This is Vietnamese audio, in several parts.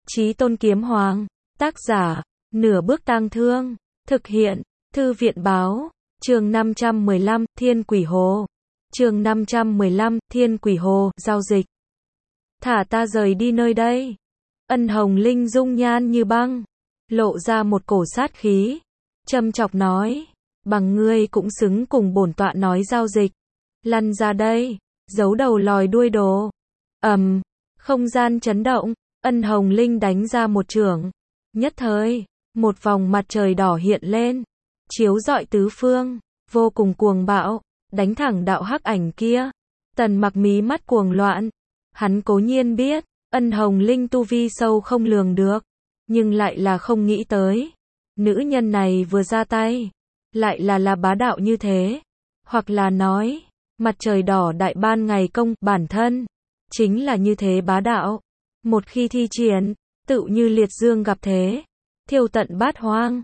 Chí Tôn Kiếm Hoàng, tác giả, Nửa Bước Tang Thương, thực hiện, Thư viện Báo, chương 515, Thiên Quỷ Hồ. Chương 515, Thiên Quỷ Hồ, giao dịch. Thả ta rời đi nơi đây. Ân Hồng Linh dung nhan như băng, lộ ra một cổ sát khí, châm chọc nói, bằng ngươi cũng xứng cùng bổn tọa nói giao dịch. Lăn ra đây, giấu đầu lòi đuôi đồ. Không gian chấn động, Ân Hồng Linh đánh ra một chưởng. Nhất thời, một vòng mặt trời đỏ hiện lên, chiếu rọi tứ phương, vô cùng cuồng bạo, đánh thẳng đạo hắc ảnh kia. Tần Mặc mí mắt cuồng loạn, hắn cố nhiên biết, Ân Hồng Linh tu vi sâu không lường được, nhưng lại là không nghĩ tới, nữ nhân này vừa ra tay, lại là bá đạo như thế, hoặc là nói, mặt trời đỏ đại ban ngày công bản thân, chính là như thế bá đạo. Một khi thi triển, tựu như liệt dương gặp thế, thiêu tận bát hoang,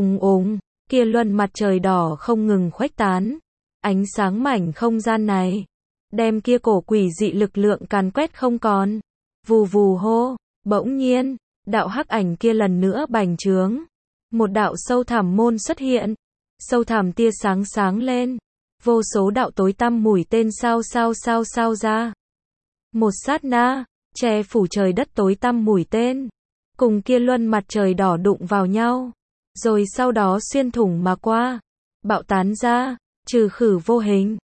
kia luân mặt trời đỏ không ngừng khuếch tán, ánh sáng mảnh không gian này, đem kia cổ quỷ dị lực lượng càn quét không còn. Vù vù hô, bỗng nhiên, đạo hắc ảnh kia lần nữa bành trướng, một đạo sâu thẳm môn xuất hiện, sâu thẳm tia sáng sáng lên, vô số đạo tối tăm mũi tên sao ra. Một sát na, che phủ trời đất tối tăm mũi tên, cùng kia luân mặt trời đỏ đụng vào nhau, rồi sau đó xuyên thủng mà qua, bạo tán ra, trừ khử vô hình.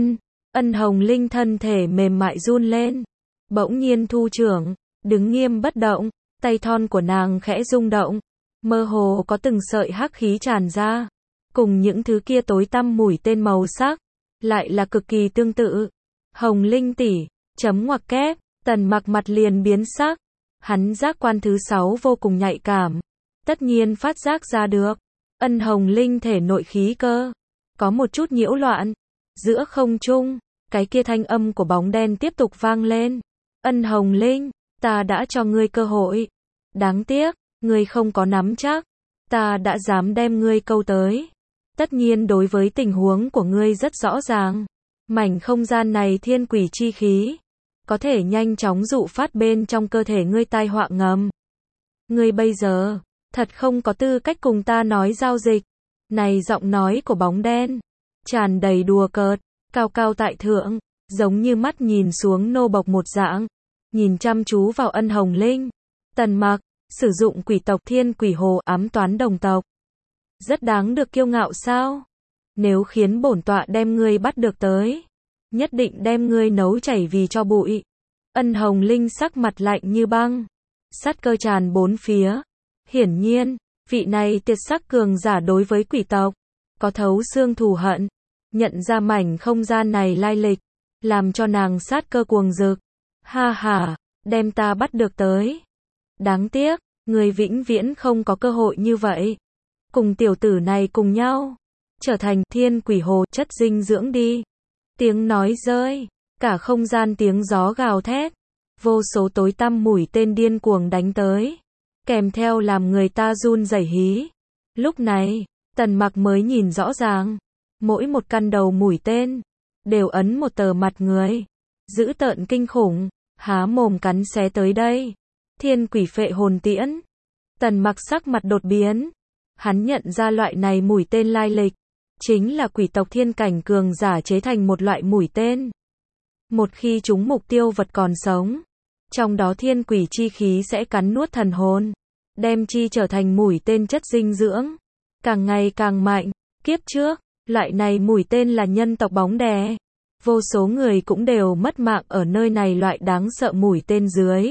Ân Hồng Linh thân thể mềm mại run lên, bỗng nhiên thu trưởng, đứng nghiêm bất động, tay thon của nàng khẽ rung động, mơ hồ có từng sợi hắc khí tràn ra, cùng những thứ kia tối tăm mũi tên màu sắc, lại là cực kỳ tương tự. Hồng Linh tỷ, chấm ngoặc kép, Tần Mặc mặt liền biến sắc, hắn giác quan thứ 6 vô cùng nhạy cảm, tất nhiên phát giác ra được, Ân Hồng Linh thể nội khí cơ, có một chút nhiễu loạn, giữa không trung, cái kia thanh âm của bóng đen tiếp tục vang lên, Ân Hồng Linh, ta đã cho ngươi cơ hội, đáng tiếc, ngươi không có nắm chắc, ta đã dám đem ngươi câu tới, tất nhiên đối với tình huống của ngươi rất rõ ràng, mảnh không gian này thiên quỷ chi khí, có thể nhanh chóng dụ phát bên trong cơ thể ngươi tai họa ngầm. Ngươi bây giờ, thật không có tư cách cùng ta nói giao dịch. Này giọng nói của bóng đen, tràn đầy đùa cợt, cao cao tại thượng, giống như mắt nhìn xuống nô bộc một dạng, nhìn chăm chú vào Ân Hồng Linh. Tần Mặc, sử dụng quỷ tộc thiên quỷ hồ ám toán đồng tộc. Rất đáng được kiêu ngạo sao? Nếu khiến bổn tọa đem ngươi bắt được tới, nhất định đem ngươi nấu chảy vì cho bụi. Ân Hồng Linh sắc mặt lạnh như băng, sát cơ tràn bốn phía. Hiển nhiên, vị này tuyệt sắc cường giả đối với quỷ tộc, có thấu xương thù hận, nhận ra mảnh không gian này lai lịch, làm cho nàng sát cơ cuồng rực. Ha ha, đem ta bắt được tới. Đáng tiếc, người vĩnh viễn không có cơ hội như vậy. Cùng tiểu tử này cùng nhau, trở thành thiên quỷ hồ chất dinh dưỡng đi. Tiếng nói rơi, cả không gian tiếng gió gào thét, vô số tối tăm mũi tên điên cuồng đánh tới, kèm theo làm người ta run rẩy hí. Lúc này, Tần Mặc mới nhìn rõ ràng, mỗi một căn đầu mũi tên, đều ấn một tờ mặt người, dữ tợn kinh khủng, há mồm cắn xé tới đây. Thiên quỷ phệ hồn tiễn. Tần Mặc sắc mặt đột biến, hắn nhận ra loại này mũi tên lai lịch, chính là quỷ tộc thiên cảnh cường giả chế thành một loại mũi tên. Một khi chúng mục tiêu vật còn sống, trong đó thiên quỷ chi khí sẽ cắn nuốt thần hồn, đem chi trở thành mũi tên chất dinh dưỡng, càng ngày càng mạnh. Kiếp trước, loại này mũi tên là nhân tộc bóng đè, vô số người cũng đều mất mạng ở nơi này loại đáng sợ mũi tên dưới.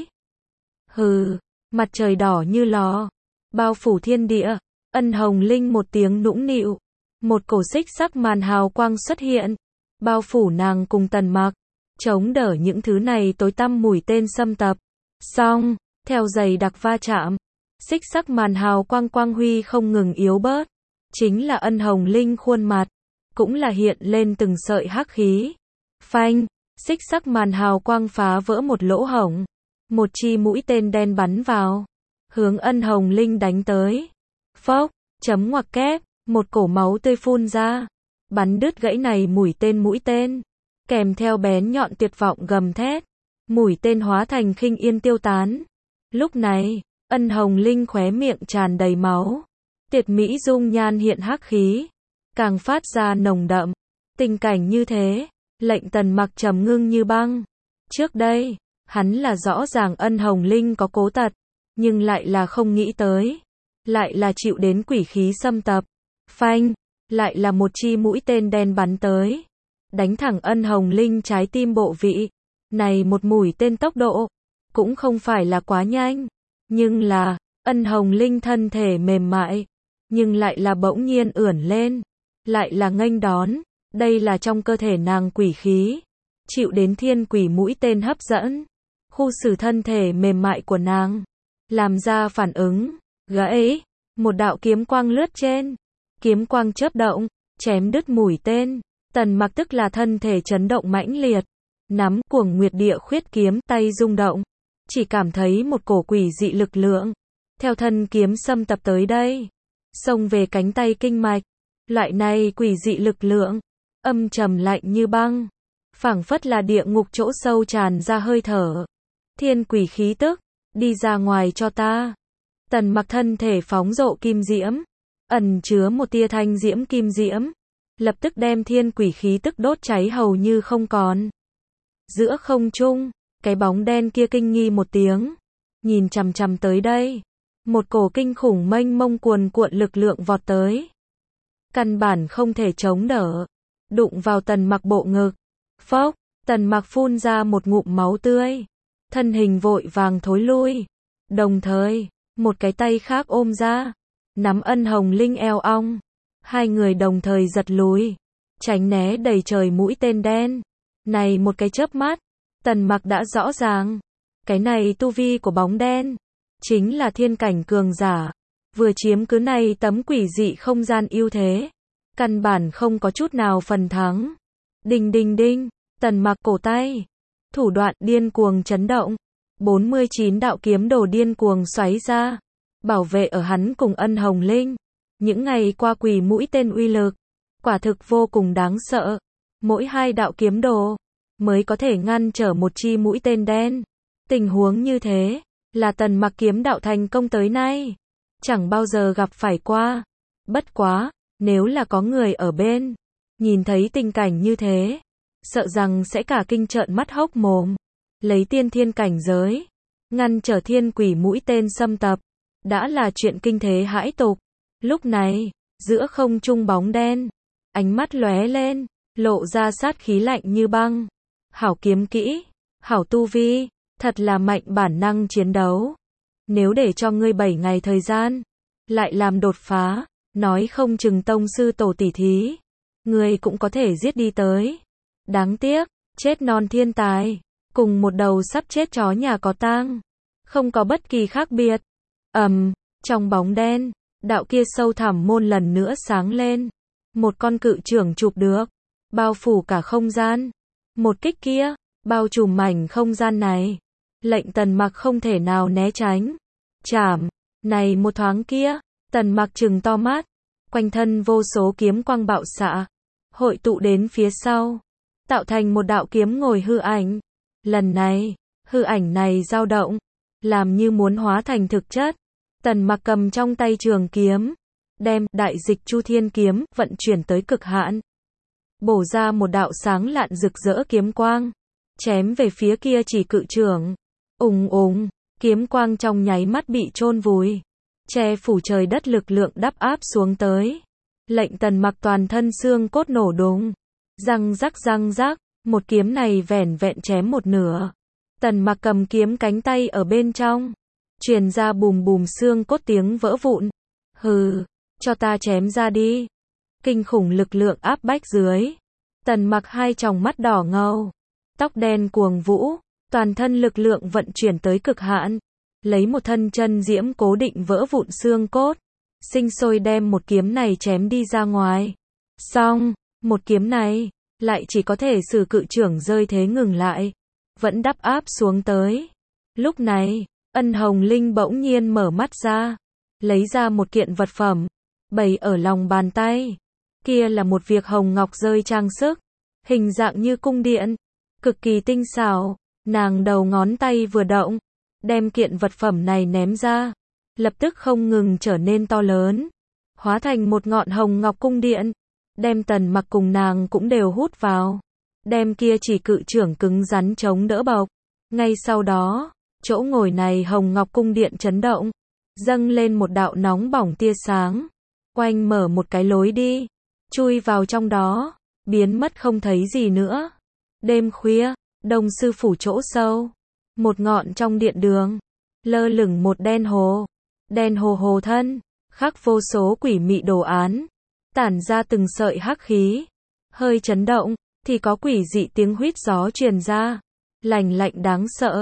Hừ, mặt trời đỏ như lò, bao phủ thiên địa. Ân Hồng Linh một tiếng nũng nịu, một cổ xích sắc màn hào quang xuất hiện, bao phủ nàng cùng Tần Mặc, chống đỡ những thứ này tối tăm mũi tên xâm tập. Xong, theo giày đặc va chạm, xích sắc màn hào quang quang huy không ngừng yếu bớt, chính là Ân Hồng Linh khuôn mặt, cũng là hiện lên từng sợi hắc khí. Phanh, xích sắc màn hào quang phá vỡ một lỗ hổng, một chi mũi tên đen bắn vào, hướng Ân Hồng Linh đánh tới. Phốc, chấm ngoặc kép, một cổ máu tươi phun ra, bắn đứt gãy này mũi tên, kèm theo bén nhọn tuyệt vọng gầm thét, mũi tên hóa thành khinh yên tiêu tán. Lúc này, Ân Hồng Linh khóe miệng tràn đầy máu. Tuyệt mỹ dung nhan hiện hắc khí, càng phát ra nồng đậm. Tình cảnh như thế, lệnh Tần Mặc trầm ngưng như băng. Trước đây, hắn là rõ ràng Ân Hồng Linh có cố tật, nhưng lại là không nghĩ tới, lại là chịu đến quỷ khí xâm tập. Phanh, lại là một chi mũi tên đen bắn tới, đánh thẳng Ân Hồng Linh trái tim bộ vị. Này một mũi tên tốc độ cũng không phải là quá nhanh, nhưng là Ân Hồng Linh thân thể mềm mại, nhưng lại là bỗng nhiên ưỡn lên, lại là nghênh đón. Đây là trong cơ thể nàng quỷ khí, chịu đến thiên quỷ mũi tên hấp dẫn. Khu xử thân thể mềm mại của nàng, làm ra phản ứng, gãy, một đạo kiếm quang lướt trên, kiếm quang chớp động, chém đứt mũi tên. Tần Mặc tức là thân thể chấn động mãnh liệt, nắm Cuồng Nguyệt Địa Khuyết kiếm, tay rung động, chỉ cảm thấy một cổ quỷ dị lực lượng theo thân kiếm xâm tập tới đây, xông về cánh tay kinh mạch. Loại này quỷ dị lực lượng, âm trầm lạnh như băng, phảng phất là địa ngục chỗ sâu tràn ra hơi thở. Thiên quỷ khí tức, đi ra ngoài cho ta. Tần Mặc thân thể phóng rộ kim diễm, ẩn chứa một tia thanh diễm kim diễm, lập tức đem thiên quỷ khí tức đốt cháy hầu như không còn. Giữa không trung, cái bóng đen kia kinh nghi một tiếng, nhìn chằm chằm tới đây. Một cổ kinh khủng mênh mông cuồn cuộn lực lượng vọt tới, căn bản không thể chống đỡ, đụng vào Tần Mặc bộ ngực. Phốc, Tần Mặc phun ra một ngụm máu tươi, thân hình vội vàng thối lui, đồng thời, một cái tay khác ôm ra, nắm Ân Hồng Linh eo ong. Hai người đồng thời giật lùi, tránh né đầy trời mũi tên đen. Này một cái chớp mắt, Tần Mặc đã rõ ràng, cái này tu vi của bóng đen chính là thiên cảnh cường giả, vừa chiếm cứ này tấm quỷ dị không gian ưu thế, căn bản không có chút nào phần thắng. Đinh đinh đinh, Tần Mặc cổ tay, thủ đoạn điên cuồng chấn động, 49 đạo kiếm đồ điên cuồng xoáy ra, bảo vệ ở hắn cùng Ân Hồng Linh. Những ngày qua quỷ mũi tên uy lực, quả thực vô cùng đáng sợ. Mỗi hai đạo kiếm đồ mới có thể ngăn trở một chi mũi tên đen. Tình huống như thế, là Tần Mặc kiếm đạo thành công tới nay chẳng bao giờ gặp phải qua. Bất quá, nếu là có người ở bên, nhìn thấy tình cảnh như thế, sợ rằng sẽ cả kinh trợn mắt hốc mồm. Lấy tiên thiên cảnh giới, ngăn trở thiên quỷ mũi tên xâm tập, đã là chuyện kinh thế hãi tục. Lúc này, giữa không trung bóng đen, ánh mắt lóe lên, lộ ra sát khí lạnh như băng. Hảo kiếm kỹ, hảo tu vi, thật là mạnh bản năng chiến đấu. Nếu để cho ngươi 7 ngày thời gian, lại làm đột phá, nói không chừng tông sư tổ tỷ thí, ngươi cũng có thể giết đi tới. Đáng tiếc, chết non thiên tài, cùng một đầu sắp chết chó nhà có tang, không có bất kỳ khác biệt. Trong bóng đen, đạo kia sâu thẳm môn lần nữa sáng lên. Một con cự trưởng chụp được, bao phủ cả không gian. Một kích kia, bao trùm mảnh không gian này, lệnh Tần Mặc không thể nào né tránh. Chảm, này một thoáng kia, Tần Mặc trừng to mắt, quanh thân vô số kiếm quang bạo xạ, hội tụ đến phía sau, tạo thành một đạo kiếm ngồi hư ảnh. Lần này, hư ảnh này dao động, làm như muốn hóa thành thực chất. Tần Mặc cầm trong tay trường kiếm, đem đại dịch Chu Thiên kiếm vận chuyển tới cực hạn, bổ ra một đạo sáng lạn rực rỡ kiếm quang, chém về phía kia chỉ cự trưởng. Ùng ùng, kiếm quang trong nháy mắt bị chôn vùi, che phủ trời đất lực lượng đắp áp xuống tới, lệnh Tần Mặc toàn thân xương cốt nổ đùng. Răng rắc, một kiếm này vẻn vẹn chém một nửa. Tần Mặc cầm kiếm cánh tay ở bên trong, truyền ra bùm bùm xương cốt tiếng vỡ vụn. Hừ, cho ta chém ra đi. Kinh khủng lực lượng áp bách dưới, Tần Mặc hai tròng mắt đỏ ngầu, tóc đen cuồng vũ, toàn thân lực lượng vận chuyển tới cực hạn, lấy một thân chân diễm cố định vỡ vụn xương cốt, sinh sôi đem một kiếm này chém đi ra ngoài. Xong, một kiếm này lại chỉ có thể sử cự trưởng rơi thế ngừng lại, vẫn đắp áp xuống tới. Lúc này, Ân Hồng Linh bỗng nhiên mở mắt ra, lấy ra một kiện vật phẩm, bày ở lòng bàn tay. Kia là một việc hồng ngọc rơi trang sức, hình dạng như cung điện, cực kỳ tinh xảo. Nàng đầu ngón tay vừa động, đem kiện vật phẩm này ném ra. lập tức không ngừng trở nên to lớn, hóa thành một ngọn hồng ngọc cung điện, đem Tần Mặc cùng nàng cũng đều hút vào, đem kia chỉ cự trưởng cứng rắn chống đỡ bọc. Ngay sau đó, chỗ ngồi này hồng ngọc cung điện chấn động, dâng lên một đạo nóng bỏng tia sáng, oanh mở một cái lối đi, chui vào trong đó, biến mất không thấy gì nữa. Đêm khuya, Đông sư phủ chỗ sâu, một ngọn trong điện đường, lơ lửng một đen hồ hồ thân, khắc vô số quỷ mị đồ án, tản ra từng sợi hắc khí, hơi chấn động, thì có quỷ dị tiếng huýt gió truyền ra, lạnh lạnh đáng sợ,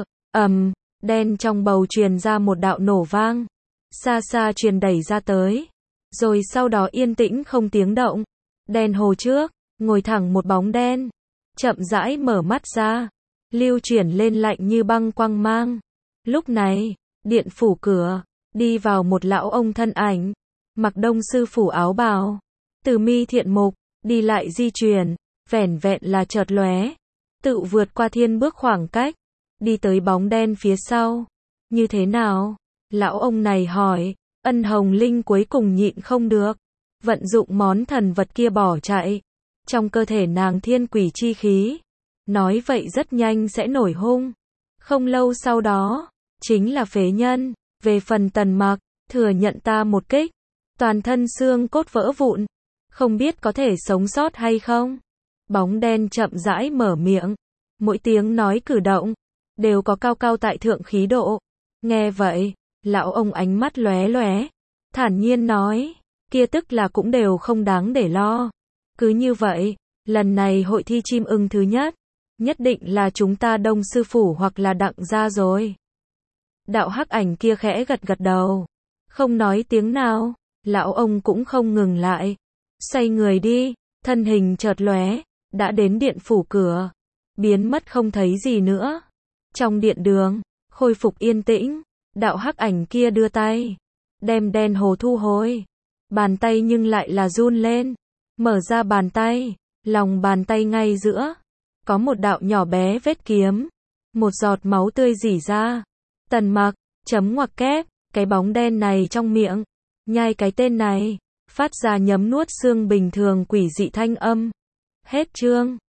đen trong bầu truyền ra một đạo nổ vang, xa xa truyền đẩy ra tới, rồi sau đó yên tĩnh không tiếng động. Đen hồ trước, ngồi thẳng một bóng đen, chậm rãi mở mắt ra, lưu chuyển lên lạnh như băng quang mang. Lúc này, điện phủ cửa, đi vào một lão ông thân ảnh, mặc Đông sư phủ áo bào, từ mi thiện mục, đi lại di chuyển, vẻn vẹn là chợt lóe, tự vượt qua thiên bước khoảng cách, đi tới bóng đen phía sau. Như thế nào? Lão ông này hỏi. Ân Hồng Linh cuối cùng nhịn không được, vận dụng món thần vật kia bỏ chạy. Trong cơ thể nàng thiên quỷ chi khí, nói vậy rất nhanh sẽ nổi hung. Không lâu sau đó, chính là phế nhân. Về phần Tần Mặc, thừa nhận ta một kích, toàn thân xương cốt vỡ vụn, không biết có thể sống sót hay không. Bóng đen chậm rãi mở miệng, mỗi tiếng nói cử động đều có cao cao tại thượng khí độ. Nghe vậy, lão ông ánh mắt lóe lóe, thản nhiên nói, kia tức là cũng đều không đáng để lo. Cứ như vậy, lần này hội thi chim ưng thứ nhất định là chúng ta Đông sư phủ hoặc là Đặng gia rồi. Đạo hắc ảnh kia khẽ gật gật đầu, không nói tiếng nào. Lão ông cũng không ngừng lại, xoay người đi, thân hình chợt lóe, đã đến điện phủ cửa, biến mất không thấy gì nữa. Trong điện đường, khôi phục yên tĩnh, đạo hắc ảnh kia đưa tay, đem đen hồ thu hồi. Bàn tay nhưng lại là run lên, mở ra bàn tay, lòng bàn tay ngay giữa, có một đạo nhỏ bé vết kiếm, một giọt máu tươi rỉ ra. Tần Mặc, chấm ngoặc kép, cái bóng đen này trong miệng, nhai cái tên này, phát ra nhấm nuốt xương bình thường quỷ dị thanh âm. Hết chương.